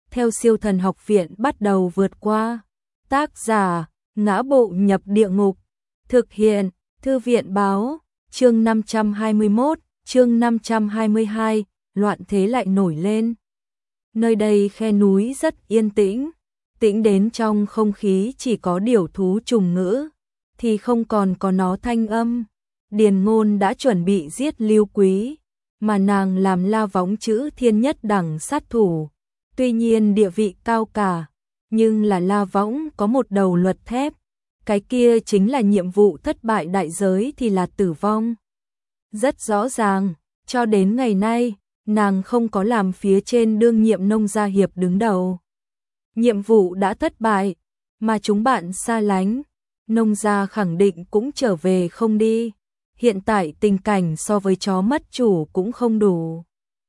theo Siêu Thần Học Viện bắt đầu vượt qua. Tác giả: Ngã Bộ Nhập Địa Ngục. Thực hiện: Thư viện báo. Chương 521, chương 522, loạn thế lại nổi lên. Nơi đây khe núi rất yên tĩnh, tĩnh đến trong không khí chỉ có điểu thú trùng ngữ, thì không còn có nó thanh âm. Điền Ngôn đã chuẩn bị giết Lưu Quý, mà nàng làm La Võng chữ thiên nhất đẳng sát thủ. Tuy nhiên địa vị cao cả, nhưng là La Võng có một đầu luật thép, cái kia chính là nhiệm vụ thất bại đại giới thì là tử vong. Rất rõ ràng, cho đến ngày nay, nàng không có làm phía trên đương nhiệm Nông Gia Hiệp đứng đầu. Nhiệm vụ đã thất bại, mà chúng bạn xa lánh, Nông Gia khẳng định cũng trở về không đi. Hiện tại tình cảnh so với chó mất chủ cũng không đủ.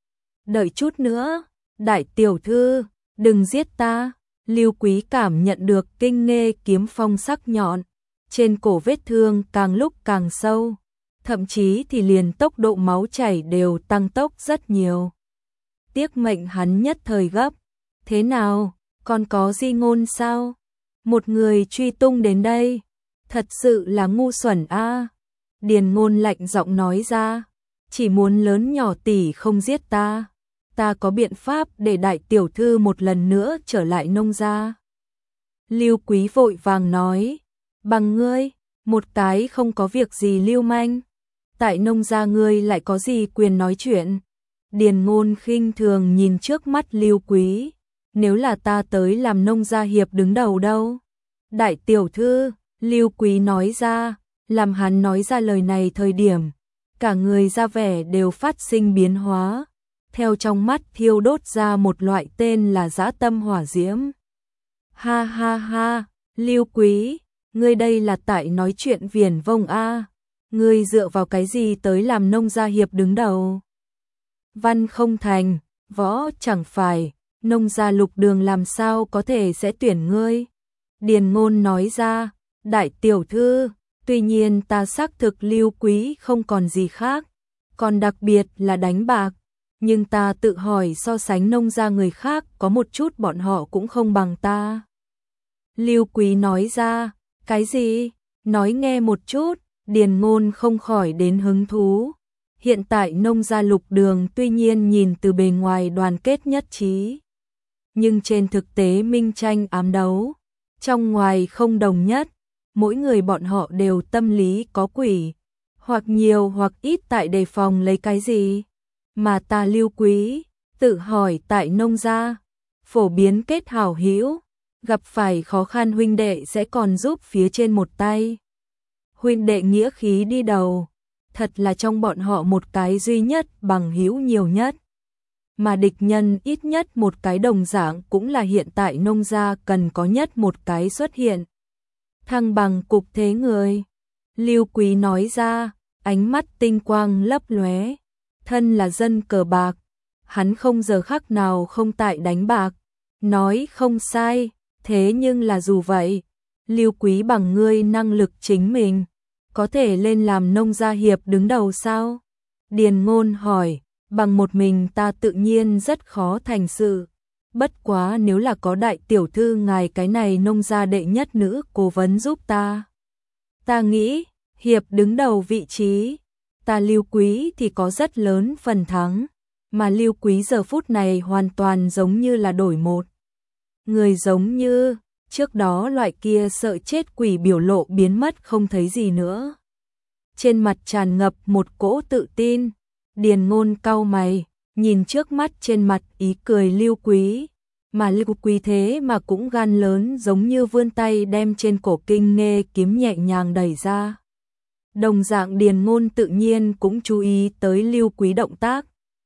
Đợi chút nữa, đại tiểu thư, đừng giết ta. Lưu Quý cảm nhận được kinh nghê kiếm phong sắc nhọn, trên cổ vết thương càng lúc càng sâu, thậm chí thì liền tốc độ máu chảy đều tăng tốc rất nhiều. Tiếc mệnh hắn nhất thời gấp. Thế nào, còn có di ngôn sao? Một người truy tung đến đây, thật sự là ngu xuẩn a. Điền Ngôn lạnh giọng nói ra, chỉ muốn lớn nhỏ tỷ không giết ta. Ta có biện pháp để đại tiểu thư một lần nữa trở lại Nông Gia. Lưu Quý vội vàng nói, bằng ngươi, một cái không có việc gì lưu manh, tại Nông Gia ngươi lại có gì quyền nói chuyện. Điền Ngôn khinh thường nhìn trước mắt Lưu Quý, nếu là ta tới làm Nông Gia Hiệp đứng đầu đâu. Đại tiểu thư, Lưu Quý nói ra, làm hắn nói ra lời này thời điểm, cả người ra vẻ đều phát sinh biến hóa. Theo trong mắt thiêu đốt ra một loại tên là dã tâm hỏa diễm. Ha ha ha, Lưu Quý, ngươi đây là tại nói chuyện viển vông a. Ngươi dựa vào cái gì tới làm Nông Gia Hiệp đứng đầu? Văn không thành, võ chẳng phải, Nông Gia Lục Đường làm sao có thể sẽ tuyển ngươi? Điền Ngôn nói ra, đại tiểu thư, tuy nhiên ta xác thực Lưu Quý không còn gì khác, còn đặc biệt là đánh bạc. Nhưng ta tự hỏi so sánh Nông Gia người khác có một chút bọn họ cũng không bằng ta. Lưu Quý nói ra, cái gì? Nói nghe một chút. Điền Ngôn không khỏi đến hứng thú. Hiện tại Nông Gia Lục Đường tuy nhiên nhìn từ bề ngoài đoàn kết nhất trí, nhưng trên thực tế minh tranh ám đấu, trong ngoài không đồng nhất, mỗi người bọn họ đều tâm lý có quỷ, hoặc nhiều hoặc ít tại đề phòng lấy cái gì. Mà ta Lưu Quý, tự hỏi tại Nông Gia, phổ biến kết hảo hữu, gặp phải khó khăn huynh đệ sẽ còn giúp phía trên một tay. Huynh đệ nghĩa khí đi đầu, thật là trong bọn họ một cái duy nhất bằng hữu nhiều nhất. Mà địch nhân ít nhất một cái đồng dạng cũng là hiện tại Nông Gia cần có nhất một cái xuất hiện. Thăng bằng cục thế người. Lưu Quý nói ra, ánh mắt tinh quang lấp lóe. Thân là dân cờ bạc, hắn không giờ khắc nào không tại đánh bạc. Nói không sai, thế nhưng là dù vậy, Lưu Quý bằng ngươi năng lực chính mình, có thể lên làm Nông Gia Hiệp đứng đầu sao? Điền Ngôn hỏi, bằng một mình ta tự nhiên rất khó thành sự. Bất quá nếu là có đại tiểu thư ngài cái này Nông Gia đệ nhất nữ cố vấn giúp ta. Ta nghĩ, Hiệp đứng đầu vị trí, ta Lưu Quý thì có rất lớn phần thắng, mà Lưu Quý giờ phút này hoàn toàn giống như là đổi một người, giống như trước đó loại kia sợ chết quỷ biểu lộ biến mất không thấy gì nữa. Trên mặt tràn ngập một cỗ tự tin. Điền Ngôn cau mày, nhìn trước mắt trên mặt ý cười Lưu Quý, mà Lưu Quý thế mà cũng gan lớn, giống như vươn tay đem trên cổ kinh nghê kiếm nhẹ nhàng đẩy ra. Đồng dạng Điền Ngôn tự nhiên cũng chú ý tới Lưu Quý động tác.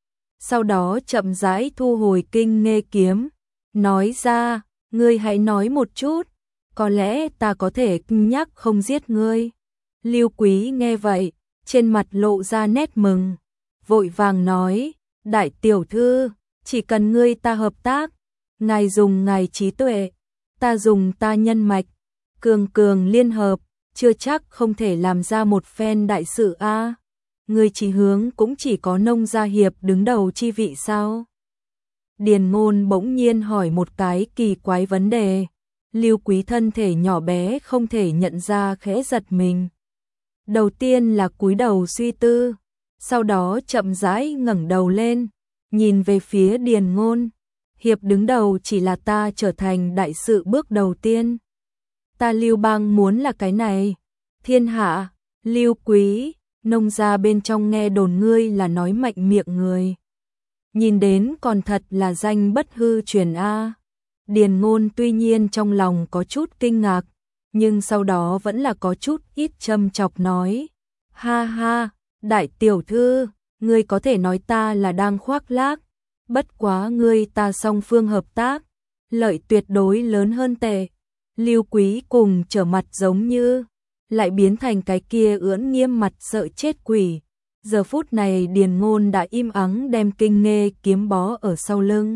Sau đó chậm rãi thu hồi kinh nghê kiếm, nói ra, ngươi hãy nói một chút, có lẽ ta có thể cân nhắc không giết ngươi. Lưu Quý nghe vậy, trên mặt lộ ra nét mừng, vội vàng nói, đại tiểu thư, chỉ cần ngươi ta hợp tác, ngài dùng ngài trí tuệ, ta dùng ta nhân mạch, cường cường liên hợp, chưa chắc không thể làm ra một phen đại sự a. Ngươi chỉ hướng cũng chỉ có Nông Gia Hiệp đứng đầu chi vị sao? Điền Ngôn bỗng nhiên hỏi một cái kỳ quái vấn đề. Lưu Quý thân thể nhỏ bé không thể nhận ra khẽ giật mình. Đầu tiên là cúi đầu suy tư, sau đó chậm rãi ngẩng đầu lên, nhìn về phía Điền Ngôn. Hiệp đứng đầu chỉ là ta trở thành đại sự bước đầu tiên. Ta Lưu Bang muốn là cái này. Thiên hạ, Lưu Quý, nông gia bên trong nghe đồn ngươi là nói mạnh miệng người. Nhìn đến còn thật là danh bất hư truyền a. Điền Ngôn tuy nhiên trong lòng có chút kinh ngạc, nhưng sau đó vẫn là có chút ít châm chọc nói. Ha ha, đại tiểu thư, ngươi có thể nói ta là đang khoác lác. Bất quá ngươi ta song phương hợp tác, lợi tuyệt đối lớn hơn tệ. Lưu Quý cùng trở mặt giống như, lại biến thành cái kia ưỡn nghiêm mặt sợ chết quỷ. Giờ phút này Điền Ngôn đã im ắng đem kinh nghê kiếm bó ở sau lưng.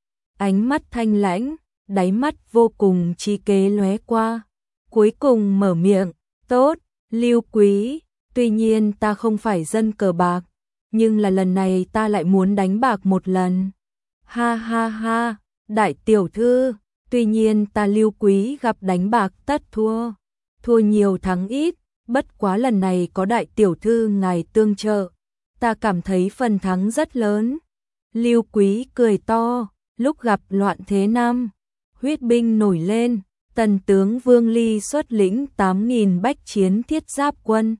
Ánh mắt thanh lãnh, đáy mắt vô cùng trí kế lóe qua. Cuối cùng mở miệng, tốt, Lưu Quý, tuy nhiên ta không phải dân cờ bạc, nhưng là lần này ta lại muốn đánh bạc một lần. Ha ha ha, đại tiểu thư, tuy nhiên ta Lưu Quý gặp đánh bạc tất thua. Thua nhiều thắng ít, bất quá lần này có đại tiểu thư ngài tương trợ, ta cảm thấy phần thắng rất lớn. Lưu Quý cười to, lúc gặp loạn thế năm, huyết binh nổi lên, tần tướng Vương Ly xuất lĩnh 8.000 bách chiến thiết giáp quân.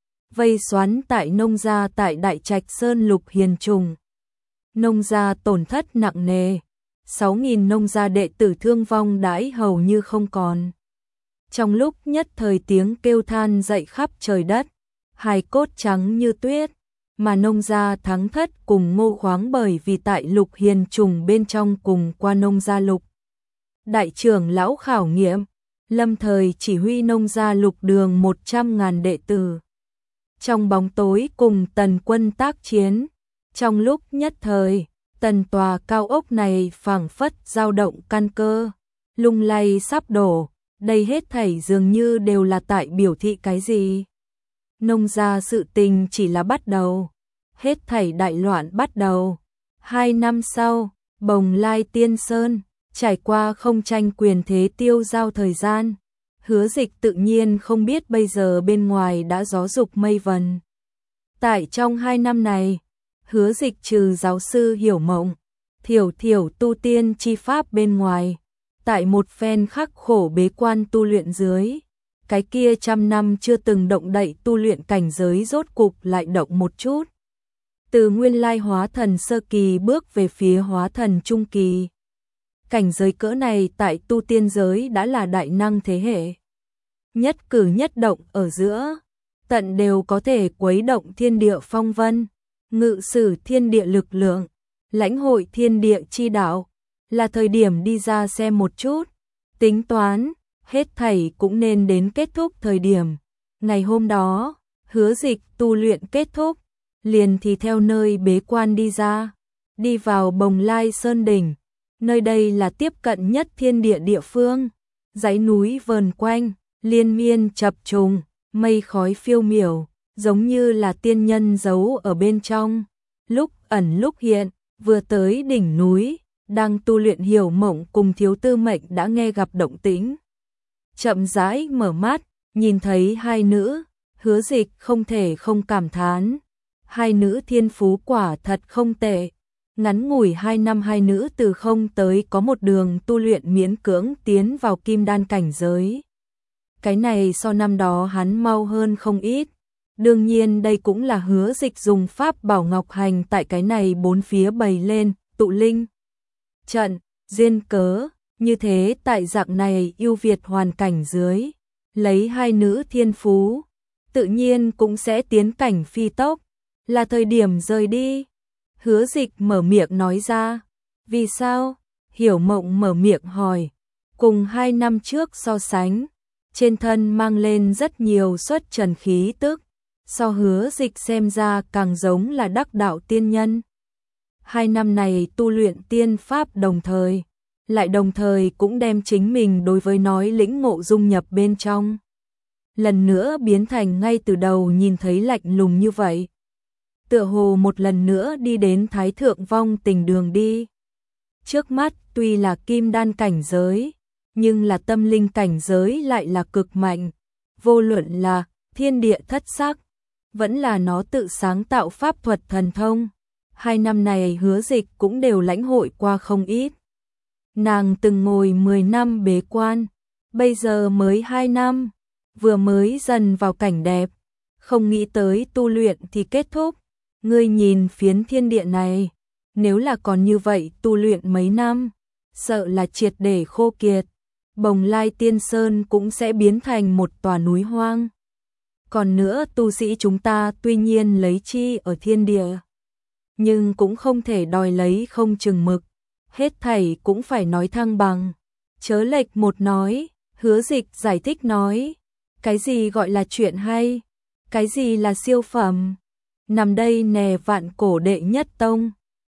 Vây xoắn tại nông gia tại Đại Trạch Sơn Lục Hiền Trùng. Nông gia tổn thất nặng nề, 6.000 nông gia đệ tử thương vong đãi hầu như không còn. Trong lúc nhất thời tiếng kêu than dậy khắp trời đất, hài cốt trắng như tuyết, mà nông gia thắng thất cùng Ngô Khoáng bởi vì tại Lục Hiền Trùng bên trong cùng qua nông gia Lục. Đại trưởng lão khảo nghiệm, lâm thời chỉ huy nông gia Lục Đường 100.000 đệ tử. Trong bóng tối cùng tần quân tác chiến, trong lúc nhất thời, tần tòa cao ốc này phảng phất dao động căn cơ, lung lay sắp đổ. Đây hết thảy dường như đều là tại biểu thị cái gì? Nông gia sự tình chỉ là bắt đầu, hết thảy đại loạn bắt đầu. 2 năm sau, Bồng Lai Tiên Sơn, trải qua không tranh quyền thế tiêu giao thời gian, Hứa Dịch tự nhiên không biết bây giờ bên ngoài đã gió dục mây vần. Tại trong 2 năm này, Hứa Dịch trừ giáo sư Hiểu Mộng, thiểu tu tiên chi pháp bên ngoài, tại một phen khắc khổ bế quan tu luyện dưới, cái kia trăm năm chưa từng động đậy tu luyện cảnh giới rốt cục lại động một chút. Từ nguyên lai hóa thần sơ kỳ bước về phía hóa thần trung kỳ. Cảnh giới cỡ này tại tu tiên giới đã là đại năng thế hệ. Nhất cử nhất động ở giữa, tận đều có thể quấy động thiên địa phong vân, ngự sử thiên địa lực lượng, lãnh hội thiên địa chi đạo. Là thời điểm đi ra xem một chút, tính toán, hết thảy cũng nên đến kết thúc thời điểm. Ngày hôm đó, Hứa Dịch tu luyện kết thúc, liền thì theo nơi bế quan đi ra, đi vào Bồng Lai Sơn Đỉnh. Nơi đây là tiếp cận nhất thiên địa địa phương, dãy núi vờn quanh, liên miên chập trùng, mây khói phiêu miểu, giống như là tiên nhân giấu ở bên trong, lúc ẩn lúc hiện. Vừa tới đỉnh núi, đang tu luyện Hiểu Mộng cùng Thiếu Tư Mệnh đã nghe gặp động tĩnh. Chậm rãi mở mắt, nhìn thấy hai nữ, Hứa Dịch không thể không cảm thán. Hai nữ thiên phú quả thật không tệ. Ngắn ngủi 2 năm hai nữ từ không tới có một đường tu luyện miễn cưỡng tiến vào kim đan cảnh giới. Cái này so năm đó hắn mau hơn không ít. Đương nhiên đây cũng là Hứa Dịch dùng pháp bảo ngọc hành tại cái này bốn phía bày lên, tụ linh trận, duyên cớ, như thế tại dạng này ưu việt hoàn cảnh dưới, lấy hai nữ thiên phú, tự nhiên cũng sẽ tiến cảnh phi tốc, là thời điểm rời đi. Hứa Dịch mở miệng nói ra, vì sao? Hiểu Mộng mở miệng hỏi, cùng 2 năm trước so sánh, trên thân mang lên rất nhiều xuất trần khí tức, so Hứa Dịch xem ra càng giống là đắc đạo tiên nhân. 2 năm này tu luyện tiên pháp đồng thời, lại đồng thời cũng đem chính mình đối với nói lĩnh ngộ dung nhập bên trong. Lần nữa biến thành ngay từ đầu nhìn thấy lạnh lùng như vậy. Tựa hồ một lần nữa đi đến Thái Thượng Vong Tình đường đi. Trước mắt tuy là kim đan cảnh giới, nhưng là tâm linh cảnh giới lại là cực mạnh. Vô luận là thiên địa thất sắc, vẫn là nó tự sáng tạo pháp thuật thần thông. 2 năm này Hứa Dịch cũng đều lãnh hội qua không ít. Nàng từng ngồi 10 năm bế quan, bây giờ mới 2 năm, vừa mới dần vào cảnh đẹp, không nghĩ tới tu luyện thì kết thúc. Ngươi nhìn phiến thiên địa này, nếu là còn như vậy tu luyện mấy năm, sợ là triệt để khô kiệt, Bồng Lai Tiên Sơn cũng sẽ biến thành một tòa núi hoang. Còn nữa tu sĩ chúng ta tuy nhiên lấy chi ở thiên địa, nhưng cũng không thể đòi lấy không chừng mực, hết thảy cũng phải nói thăng bằng. Chớ lệch một nói, Hứa Dịch giải thích nói, cái gì gọi là chuyện hay, cái gì là siêu phẩm, nằm đây nè vạn cổ đệ nhất tông,